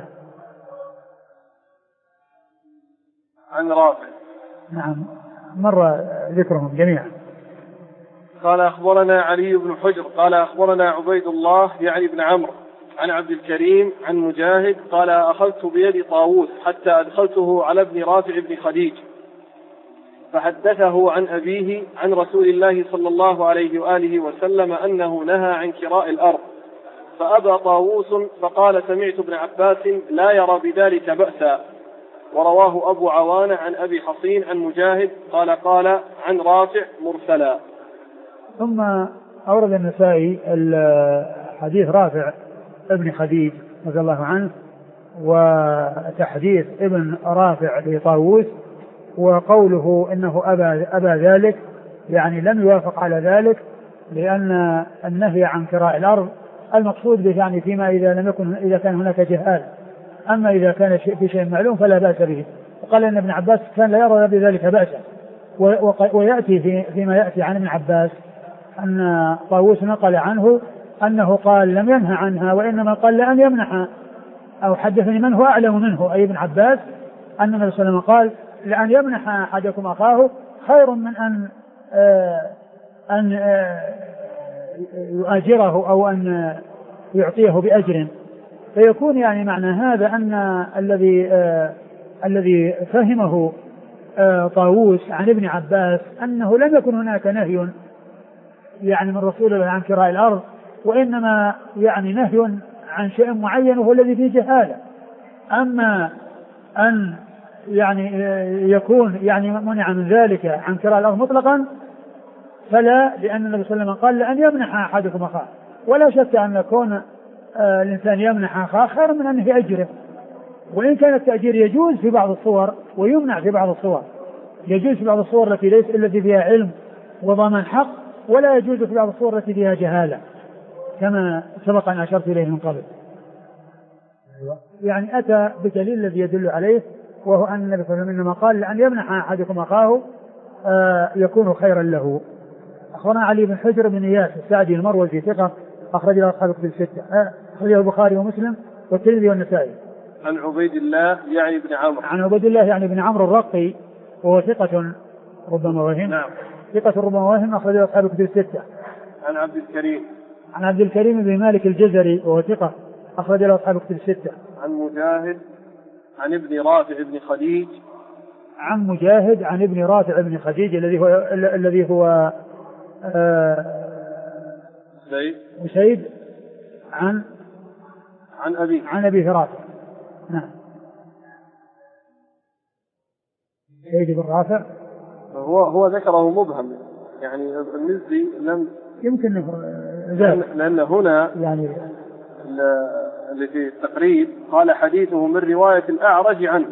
عن رافع. نعم مر ذكرهم جميعا. قال أخبرنا علي بن حجر قال أخبرنا عبيد الله يعني بن عمرو عن عبد الكريم عن مجاهد قال أخذت بيد طاووس حتى أدخلته على ابن رافع بن خديج فحدثه عن أبيه عن رسول الله صلى الله عليه وآله وسلم أنه نهى عن كراء الأرض، فأبى طاووس فقال سمعت ابن عباس لا يرى بذلك بأسا. ورواه أبو عوانة عن أبي حصين عن مجاهد قال عن رافع مرسلا. ثم أورد النسائي حديث رافع ابن خديج رضي الله عنه وتحديث ابن رافع لطاووس، وقوله إنه أبى ذلك يعني لم يوافق على ذلك، لأن النهي عن كراء الأرض المقصود به يعني فيما إذا كان هناك جهال، أما إذا كان في شيء معلوم فلا بأس به. وقال أن ابن عباس كان لا يرى بذلك بأسا، ويأتي فيما يأتي عن ابن عباس أن طاووس نقل عنه أنه قال لم ينهى عنها وإنما قال لأن يمنح، أو حدثني من هو أعلم منه أي ابن عباس أن النبي صلى الله عليه وسلم قال لأن يمنح أحدكم أخاه خير من أن يؤاجره أو أن يعطيه بأجر. فيكون يعني معنى هذا أن الذي فهمه طاووس عن ابن عباس أنه لم يكن هناك نهي يعني من رسول الله عن كراء الأرض، وإنما يعني نهي عن شيء معين وهو الذي فيه جهالة. أما أن يعني يكون يعني منع من ذلك عن كراء الأرض مطلقا فلا، لأن النبي صلى الله عليه وسلم قال لأن يمنح أحدكم أخاه، ولا شك أن كون الإنسان يمنح أخاه خير من أنه يأجره. وإن كان التأجير يجوز في بعض الصور ويمنع في بعض الصور، يجوز في بعض الصور التي فيها علم وضمان حق، ولا يجوز في بعض الصور التي فيها جهالة كما سبق أن أشرت إليه من قبل. يعني أتى بدليل الذي يدل عليه، وهو أن النبي صلى الله عليه وسلم إنما قال لأن يمنح أحدكم أخاه يكون خيرا له. أخبرنا علي بن حجر بن إياس السعدي المروزي ثقة أخرج له أصحاب الكتب الستة، أخرجه البخاري ومسلم والترمذي والنسائي. عن عبيد الله يعني بن عمرو الرقي وهو ثقة ربما وهم. نعم. ثقة ربما وهم أخرجه أصحاب الكتب الستة. عن عبد الكريم بن مالك الجزري وهو ثقة أخرج له أصحاب الكتب الستة. عن مجاهد عن ابن رافع بن خديج. عن مجاهد عن ابن رافع بن خديج الذي هو سيد عن أبي رافع. نعم. سيد بن رافع هو ذكره مبهم، يعني المزي لم يمكن لأن هنا يعني اللي في التقريب قال حديثه من رواية الأعرج عنه،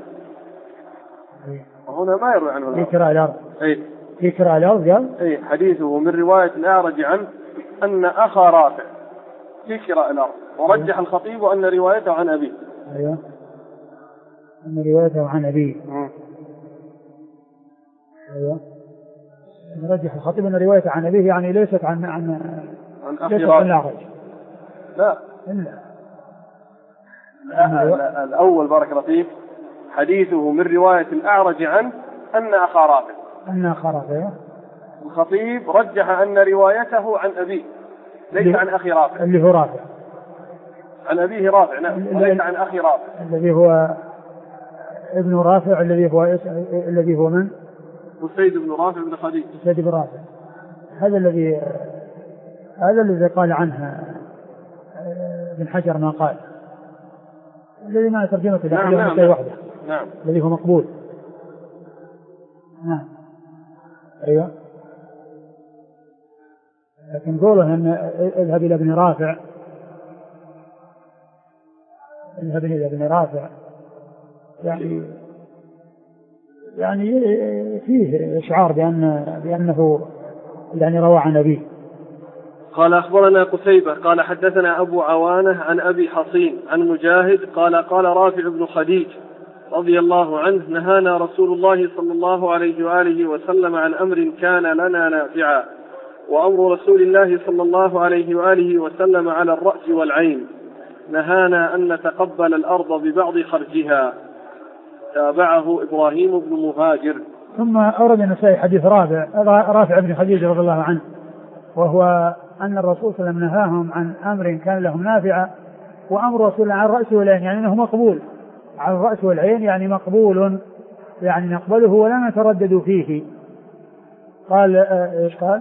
وهنا ما يروي عنه في كراء الأرض. في كراء الأرض قال حديثه من رواية الأعرج عنه أن أخا رافع في كراء الأرض، ورجح الخطيب أن روايته عن أبيه. أيوة أن روايته عن أبيه. أيوة رجح الخطيب أن روايته عن أبيه يعني ليست عن أخي رافع. الأعرج. لا الأول بارك الله فيك حديثه من رواية الأعرج عنه أن أخا رافع. الخطيب رجح أن روايته عن أبيه ليس عن أخي رافع، اللي هو رافع عن أبيه رافع. نعم. وليس عن أخي رافع الذي هو ابن رافع الذي هو من؟ سيد بن رافع بن خديج. سيد بن رافع هذا الذي قال عنه ابن حجر ما قال، الذي ما ترجمته نعم. وحده. نعم. الذي هو مقبول. نعم. أيوة. لكن قوله أن اذهب إلى ابن رافع ابن رافع يعني فيه إشعار بأنه يعني روى عن أبيه. قال أخبرنا قتيبة قال حدثنا أبو عوانة عن أبي حصين عن مجاهد قال رافع بن خديج رضي الله عنه نهانا رسول الله صلى الله عليه وآله وسلم عن أمر كان لنا نافعا وأمر رسول الله صلى الله عليه وآله وسلم على الرأس والعين نهانا أن نتقبل الأرض ببعض خرجها. تابعه إبراهيم بن مهاجر. ثم أورد النسائي حديث رافع بن خديج رضي الله عنه وهو أن الرسول صلى الله عليه وسلم نهاهم عن أمر كان لهم نافعا وأمر رسول الله عن الرأس والعين يعني أنه مقبول عن الرأس والعين يعني مقبول يعني نقبله ولا نتردد فيه. قال إيش قال؟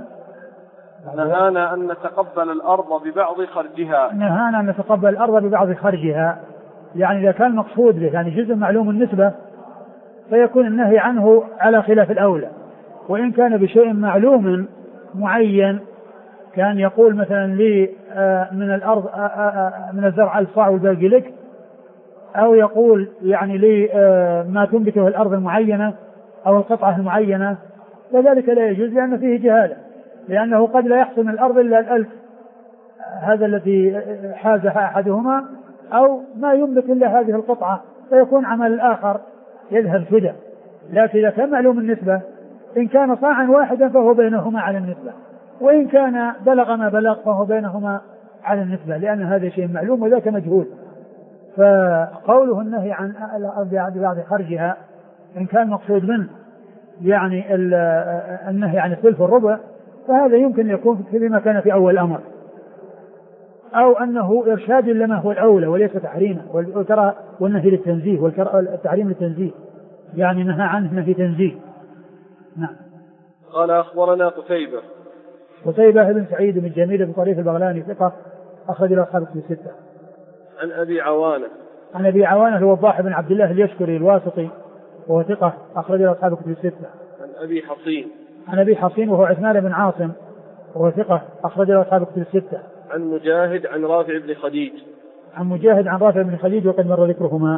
نهانا أن نتقبل الأرض ببعض خرجها. نهانا أن نتقبل الأرض ببعض خرجها يعني إذا كان مقصود به يعني جزء معلوم النسبة فيكون النهي عنه على خلاف الأولى. وإن كان بشيء معلوم معين كان يقول مثلا لي من الأرض من الزرع الصاع والباقي لك أو يقول يعني لي ما تنبته الأرض المعينة أو القطعة المعينة فذلك لا يجوز لأن فيه جهالة لأنه قد لا يحصل من الأرض إلا الألف هذا الذي حازها أحدهما أو ما ينبت إلا هذه القطعة فيكون عمل الآخر يذهب سدى. لكن إذا كان معلوم النسبة إن كان صاعا واحدا فهو بينهما على النسبة وإن كان بلغ ما بلغ فهو بينهما على النسبة لأن هذا شيء معلوم وذاك مجهول. فقوله النهي عن بعض خرجها إن كان مقصود منه يعني النهي عن الثلث والربع فهذا يمكن يكون فيما كان في أول الأمر أو أنه إرشاد لما هو الأولى وليس تحريما والنهي للتنزيه والتحريم للتنزيه يعني نهى عنه نهي تنزيه. نعم. قال أخبرنا قتيبة بن سعيد بن جميل بن طريف البغلاني ثقة أخرج له أصحاب الكتب الستة. عن أبي عوانة هو الضاحي بن عبد الله اليشكري الواسطي وهو ثقة أخرج له أصحاب الكتب الستة. عن أبي حصين وهو عثمان بن عاصم وهو ثقة أخرج له أصحاب الكتب الستة. عن مجاهد عن رافع بن خديج وقد مر ذكرهما.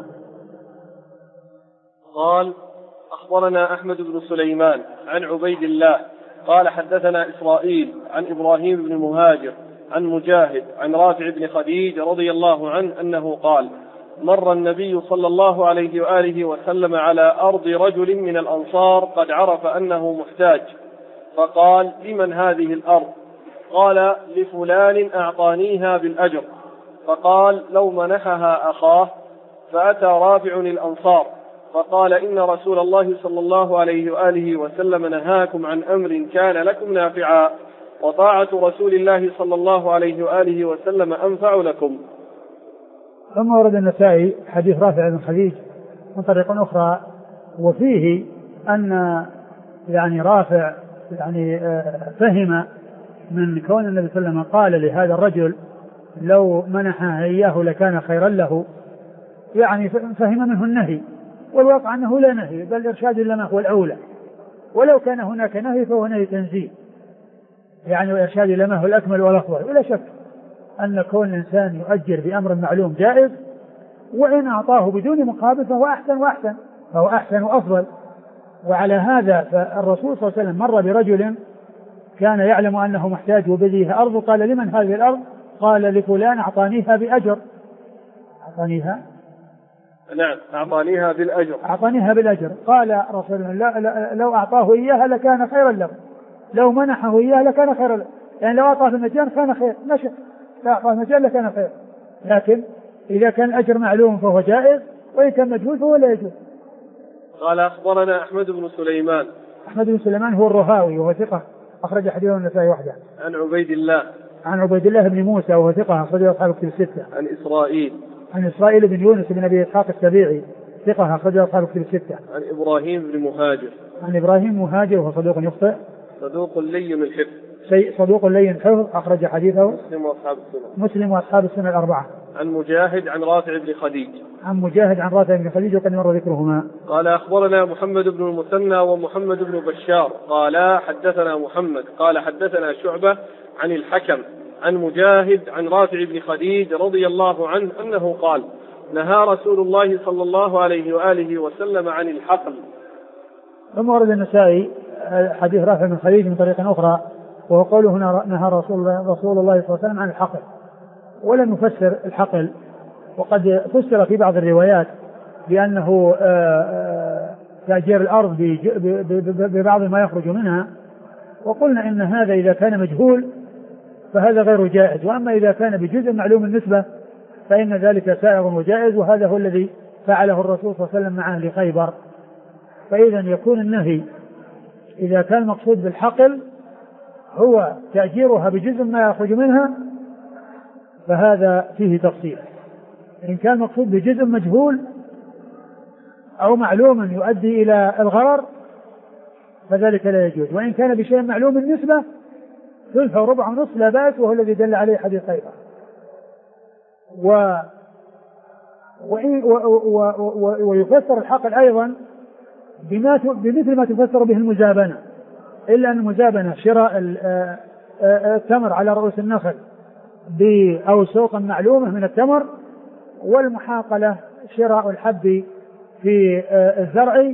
قال أخبرنا أحمد بن سليمان عن عبيد الله قال حدثنا إسرائيل عن إبراهيم بن مهاجر عن مجاهد عن رافع بن خديج رضي الله عنه أنه قال مر النبي صلى الله عليه وآله وسلم على أرض رجل من الأنصار قد عرف أنه محتاج فقال لمن هذه الأرض؟ قال لفلان أعطانيها بالأجر. فقال لو منحها أخاه. فأتى رافع الأنصار فقال إن رسول الله صلى الله عليه وآله وسلم نهاكم عن أمر كان لكم نافعا وطاعة رسول الله صلى الله عليه وآله وسلم أنفع لكم. ثم ورد النسائي حديث رافع بن خديج من طريق أخرى وفيه أن يعني رافع يعني فهم من كون النبي صلى الله عليه وسلم قال لهذا الرجل لو منحها إياه لكان خيرا له يعني فهم منه النهي والواقع أنه لا نهي بل إرشاد لما هو الأولى ولو كان هناك نهي فهو نهي تنزيه يعني وإرشاد لما هو الأكمل والأفضل. ولا شك أن كون الإنسان يؤجر بأمر معلوم جائز وإن أعطاه بدون مقابل فهو أحسن وأفضل. وعلى هذا فالرسول صلى الله عليه وسلم مر برجل كان يعلم أنه محتاج وبذيه أرض قال لمن هذه الأرض؟ قال لفلان أعطانيها بأجر. أعطانيها بالأجر. قال رسول الله لو أعطاه إياها لكان خيرا له لو منحه إياها لكان خيرا له يعني لو أعطاه المجان كان خير مشى لا أعطاه المجان لكان خير لكن إذا كان الأجر معلوم فهو جائز وإن كان مجهول فهو لا يجوز. قال أخبرنا أحمد بن سليمان هو الرهاوي وهو ثقة أخرج حديثه النسائي وحده. عن عبيد الله بن موسى وهو ثقة أخرج أصحاب الكتب الستة. عن إسرائيل بن يونس بن أبي إسحاق السبيعي ثقة أخرج أصحاب الكتب الستة. عن إبراهيم مهاجر وهو صدوق يخطئ صدوق لين الحفظ أخرج حديثه مسلم وأصحاب السنة الأربعة. عن مجاهد عن رافع بن خديج وقد مر ذكرهما. قال أخبرنا محمد بن المثنى ومحمد بن بشار قال حدثنا محمد قال حدثنا شعبة عن الحكم عن مجاهد عن رافع بن خديج رضي الله عنه أنه قال نهى رسول الله صلى الله عليه وآله وسلم عن الحقل. ثم ورد النسائي حديث رافع بن خديج من طريق أخرى وهو قوله نهى رسول الله صلى الله عليه وسلم عن الحقل، ولم يفسر الحقل، وقد فسر في بعض الروايات بأنه تأجير الأرض ببعض ما يخرج منها، وقلنا إن هذا إذا كان مجهول فهذا غير جائز، وأما إذا كان بجزء معلوم النسبة فإن ذلك سائغ وجائز، وهذا هو الذي فعله الرسول صلى الله عليه وسلم مع أهل خيبر. فإذا يكون النهي إذا كان المقصود بالحقل هو تأجيرها بجزء ما يخرج منها فهذا فيه تفصيل. إن كان المقصود بجزء مجهول أو معلوم يؤدي إلى الغرر فذلك لا يجوز، وإن كان بشيء معلوم النسبة ثلث وربع ونصف لا بأس، وهو الذي دل عليه حديث خيبر. ويفسر الحقل أيضا بمثل ما تفسر به المزابنة، إلا أن المزابنة شراء التمر على رؤوس النخل بأوساق معلومة من التمر، والمحاقلة شراء الحب في الزرع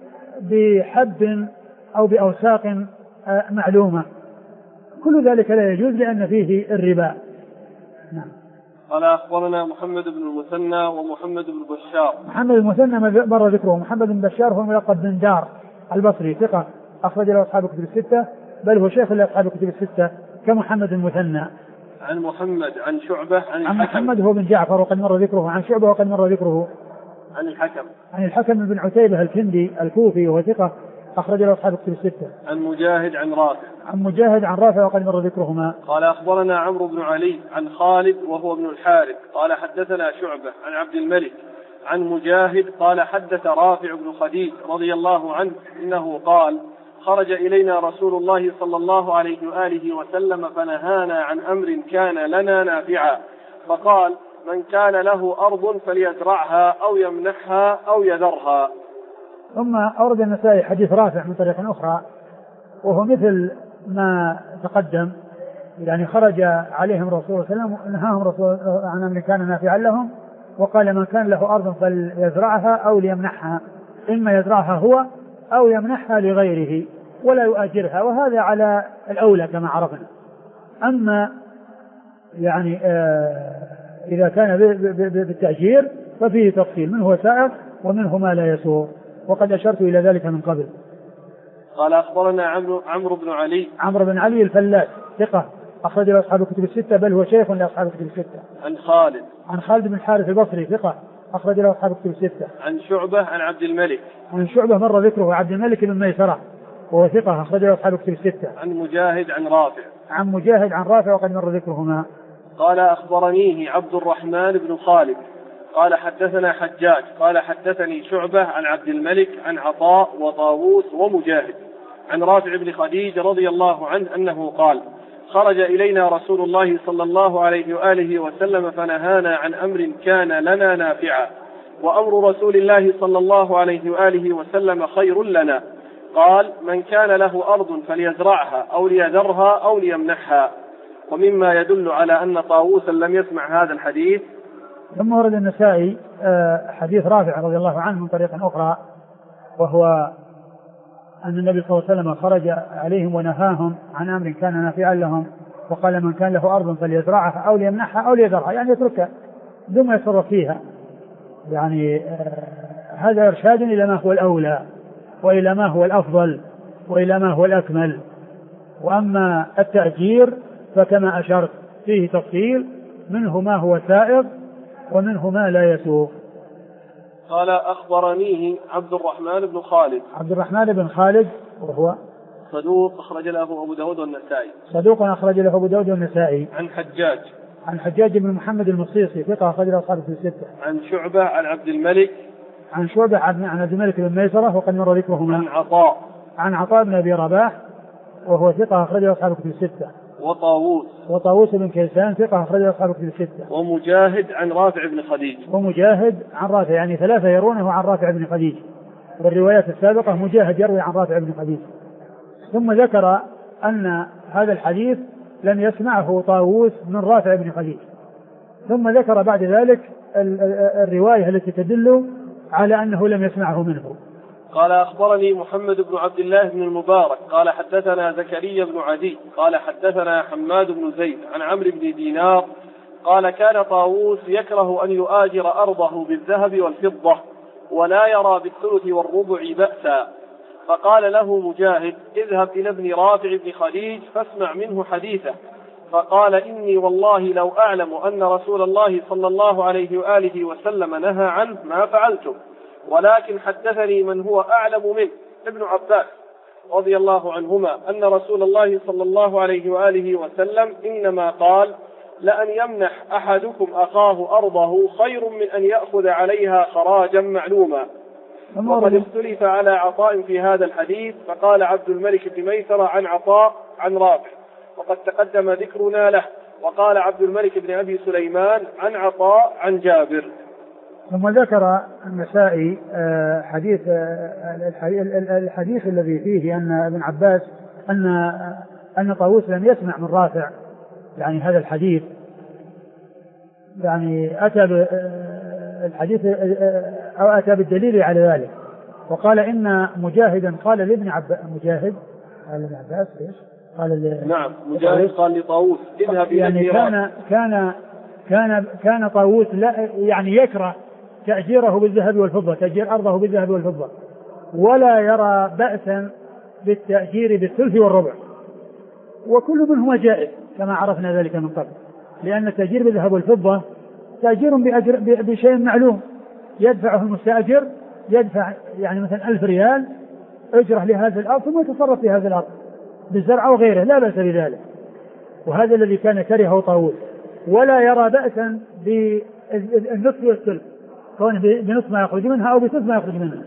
بحب أو بأوساق معلومة، كل ذلك لا يجوز لأن فيه الربا. نعم. قال أخبرنا محمد بن المثنى ومحمد بن بشار. محمد بن المثنى مر ذكره. محمد بن بشار هو ملقب بن دار البصري ثقة أخرج له أصحاب الكتب الستة، بل هو شيخ لأصحاب الكتب الستة كمحمد المثنى. عن محمد عن شعبة عن محمد هو بن جعفر وقد مر ذكره. عن شعبة وقد مر ذكره. عن الحكم بن عتيبة الكندي الكوفي وهو ثقة أخرج له أصحاب الكتب الستة. عن مجاهد عن رافع. عن مجاهد عن رافع وقد مر ذكرهما. قال أخبرنا عمرو بن علي عن خالد وهو ابن الحارث قال حدثنا شعبة عن عبد الملك عن مجاهد قال حدث رافع بن خديج رضي الله عنه إنه قال خرج إلينا رسول الله صلى الله عليه وآله وسلم فنهانا عن أمر كان لنا نافعا، فقال من كان له أرض فليزرعها أو يمنحها أو يذرها. ثم أورد النسائي حديث رافع من طريق أخرى وهو مثل ما تقدم، يعني خرج عليهم رسول الله صلى الله عليه وسلم نهاهم رسول عن أمر كان نافعا لهم، وقال من كان له أرض فليزرعها أو ليمنحها، إما يزرعها هو أو يمنحها لغيره ولا يؤجرها، وهذا على الأولى كما عرفنا. أما يعني إذا كان بالتأجير ففيه تفصيل، منه هو سائغ ومنه ما لا يسوغ، وقد أشرت إلى ذلك من قبل. قال أخبرنا عمرو بن علي. عمرو بن علي الفلاس ثقة أخرج له أصحاب الكتب الستة، بل هو شيخ لأصحاب الكتب الستة. عن خالد بن الحارث البصري ثقة أخرج له أصحاب الكتب الستة. عن شعبة عن عبد الملك. عن شعبة مر ذكره عبد الملك بن ميسرة وهو ثقة أخرج له أصحاب الكتب الستة. عن مجاهد عن رافع. عن مجاهد عن رافع وقد مر ذكرهما. قال أخبرنيه عبد الرحمن بن خالد قال حدثنا حجاج قال حدثني شعبة عن عبد الملك عن عطاء وطاووس ومجاهد عن رافع بن خديج رضي الله عنه أنه قال خرج إلينا رسول الله صلى الله عليه وآله وسلم فنهانا عن أمر كان لنا نافعا، وأمر رسول الله صلى الله عليه وآله وسلم خير لنا. قال من كان له أرض فليزرعها أو ليذرها أو ليمنحها. ومما يدل على أن طاووسا لم يسمع هذا الحديث. ثم ورد النسائي حديث رافع رضي الله عنه من طريق أخرى، وهو أن النبي صلى الله عليه وسلم خرج عليهم ونهاهم عن أمر كان نافعا لهم، وقال من كان له أرض فليزرعها أو ليمنحها أو ليذرها، يعني يتركها دون ما يتصرف فيها. يعني هذا إرشاد إلى ما هو الأولى وإلى ما هو الأفضل وإلى ما هو الأكمل. وأما التأجير فكما أشرت فيه تفصيل، منه ما هو سائغ ومنه ما لا يسوغ. قال أخبرنيه عبد الرحمن بن خالد. عبد الرحمن بن خالد وهو صدوق أخرج له أبو داود والنسائي. صدوق أخرج له أبو داود والنسائي. عن حجاج بن محمد المصيصي ثقة أخرج له أصحاب الكتب الستة. عن شعبة عن عبد الملك. عن شعبة عن عبد الملك بن ميسرة وقد مر ذكرهما. عن عطاء بن أبي رباح وهو ثقة أخرج له أصحاب الكتب الستة. وطاووس بن كيسان ثقة أخرج له أصحاب الكتب الستة. ومجاهد عن رافع بن خديج. ومجاهد عن رافع، يعني ثلاثة يرونه عن رافع بن خديج، والروايات السابقة مجاهد يروي عن رافع بن خديج. ثم ذكر أن هذا الحديث لم يسمعه طاووس من رافع بن خديج، ثم ذكر بعد ذلك الرواية التي تدل على أنه لم يسمعه منه. قال أخبرني محمد بن عبد الله بن المبارك قال حدثنا زكريا بن عدي قال حدثنا حماد بن زيد عن عمرو بن دينار قال كان طاووس يكره أن يؤاجر أرضه بالذهب والفضة ولا يرى بالثلث والربع بأسا، فقال له مجاهد اذهب إلى ابن رافع بن خديج فاسمع منه حديثه، فقال إني والله لو أعلم أن رسول الله صلى الله عليه وآله وسلم نهى عنه ما فعلته، ولكن حدثني من هو أعلم منه ابن عباس رضي الله عنهما أن رسول الله صلى الله عليه وآله وسلم إنما قال لأن يمنح أحدكم أخاه أرضه خير من أن يأخذ عليها خراجا معلوما. وقد اختلف على عطاء في هذا الحديث، فقال عبد الملك بن ميسرة عن عطاء عن رافع وقد تقدم ذكرنا له، وقال عبد الملك بن أبي سليمان عن عطاء عن جابر. ثم ذكر النسائي الحديث الذي فيه أن ابن عباس أن طاووس لم يسمع من رافع، يعني هذا الحديث يعني أتى الحديث أو أتى بالدليل على ذلك، وقال إن مجاهدا قال لابن عباس مجاهد قال لابن عباس ايش؟ قال نعم مجاهد قال لطاووس اذهب يعني كان طاووس لا يعني يكره تأجيره بالذهب والفضة، تأجير أرضه بالذهب والفضة، ولا يرى بأسا بالتأجير بالثلث والربع، وكل منهما جائز كما عرفنا ذلك من قبل، لأن التأجير بالذهب والفضة تأجير بشيء معلوم يدفعه المستأجر، يدفع يعني مثلا 1000 ريال أجرة لهذه الأرض ثم يتصرف في هذه الأرض بالزرع أو غيره، لا بأس بذلك. وهذا الذي كان كرهه طاووس، ولا يرى بأسا بالنصف والثلث، كونه بنصف ما يخرج منها أو بثلث ما يخرج منها.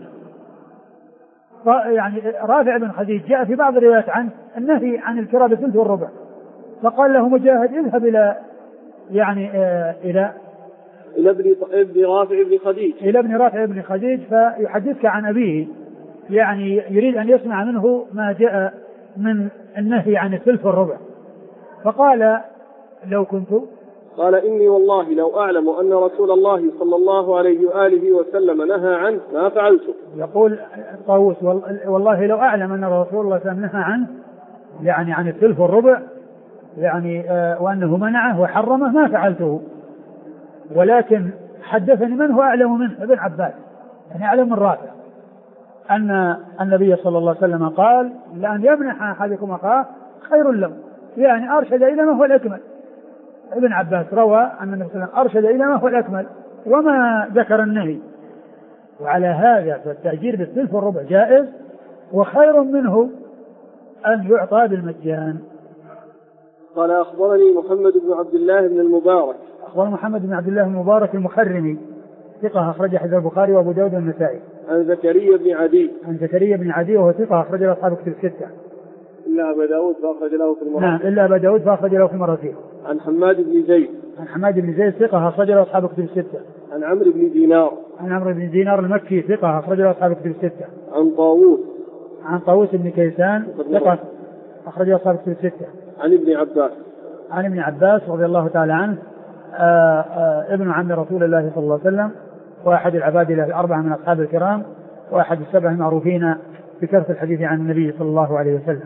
يعني رافع بن خديج جاء في بعض الروايات عنه النهي عن الكراء بالثلث والربع، فقال له مجاهد اذهب إلى يعني إلى ابن رافع بن خديج، إلى ابن رافع بن خديج فيحدثك عن أبيه، يعني يريد أن يسمع منه ما جاء من النهي عن الثلث والربع. فقال لو كنت قال إني والله لو أعلم أن رسول الله صلى الله عليه وآله وسلم نهى عنه ما فعلته. يقول طاووس والله لو أعلم أن رسول الله صلى الله عليه وسلم نهى عنه يعني عن الثلث والربع يعني وأنه منعه وحرمه ما فعلته، ولكن حدثني من هو أعلم منه ابن عباس، يعني أعلم من رافع أن النبي صلى الله عليه وسلم قال لأن يمنح أحدكم أخاه خير له، يعني أرشد إلى ما هو الأكمل. ابن عباس روى أن النبي صلى الله عليه وسلم أرشد إلى ما هو الأكمل وما ذكر النهي، وعلى هذا فالتأجير بالثلث والربع جائز، وخير منه أن يعطى بالمجان. قال أخبرني محمد بن عبد الله بن المبارك. أخبرنا محمد بن عبد الله بن المبارك المخرمي ثقة أخرج حديث البخاري وأبو داود والنسائي. عن زكريا بن عدي. عن زكريا بن عدي وهو ثقة أخرج له أصحاب كتب الستة. إلا أبا داود فأخرج له في المراسيل. نعم إلا أبا داود فأخرج له في المراسيل. عن حماد بن زيد. عن حماد بن زيد ثقة أخرج له أصحاب كتب الستة. عن عمرو بن دينار. عن عمرو بن دينار المكي ثقة أخرج له أصحاب كتب الستة. عن طاووس. عن طاووس بن كيسان ثقة أخرج له أصحاب كتب الستة. عن ابن عباس. عن ابن عباس رضي الله تعالى عنه ابن عم رسول الله صلى الله عليه وسلم، وأحد العبادلة الأربعة من أصحاب الكرام، وأحد السبع المعروفين بكثرة الحديث عن النبي صلى الله عليه وسلم.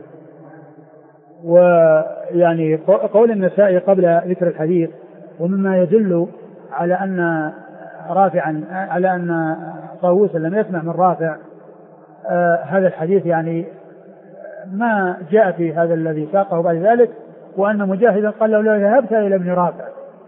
ويعني قول النسائي قبل ذكر الحديث ومما يدل على أن رافعا على أن طاووس لم يسمع من رافع هذا الحديث يعني ما جاء في هذا الذي ساقه بعد ذلك، وأن مجاهدا قال لو ذهبت إلى ابن رافع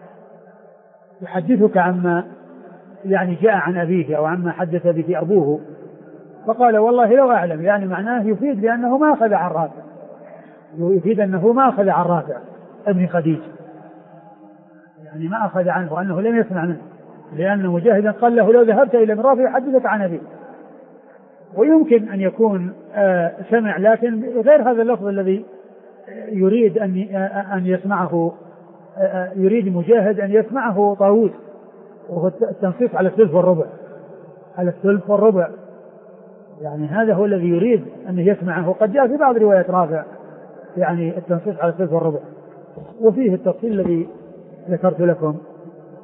يحدثك عما يعني جاء عن أبيه أو عما حدث به أبوه، فقال والله لو أعلم، يعني معناه يفيد بأنه ما أخذ عن رافع، يفيد أنه ما أخذ عن رافع ابن خديج، يعني ما أخذ عنه وأنه لم يسمع منه، لأن مجاهدا قال له لو ذهبت إلى ابن رافع يحدثك عن أبيه. ويمكن أن يكون سمع لكن غير هذا اللفظ الذي يريد أن يسمعه، يريد مجاهد أن يسمعه طاووس، وهو التنصيص على الثلث والربع، على الثلث والربع، يعني هذا هو الذي يريد أن يسمعه. وقد جاء في بعض روايات رافع يعني التنصيص على الثلث والربع، وفيه التفصيل الذي ذكرت لكم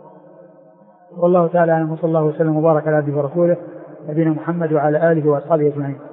والله تعالى أعلم، وصلى الله وسلم وبارك على عبده ورسوله نبينا محمد وعلى آله وأصحابه أجمعين.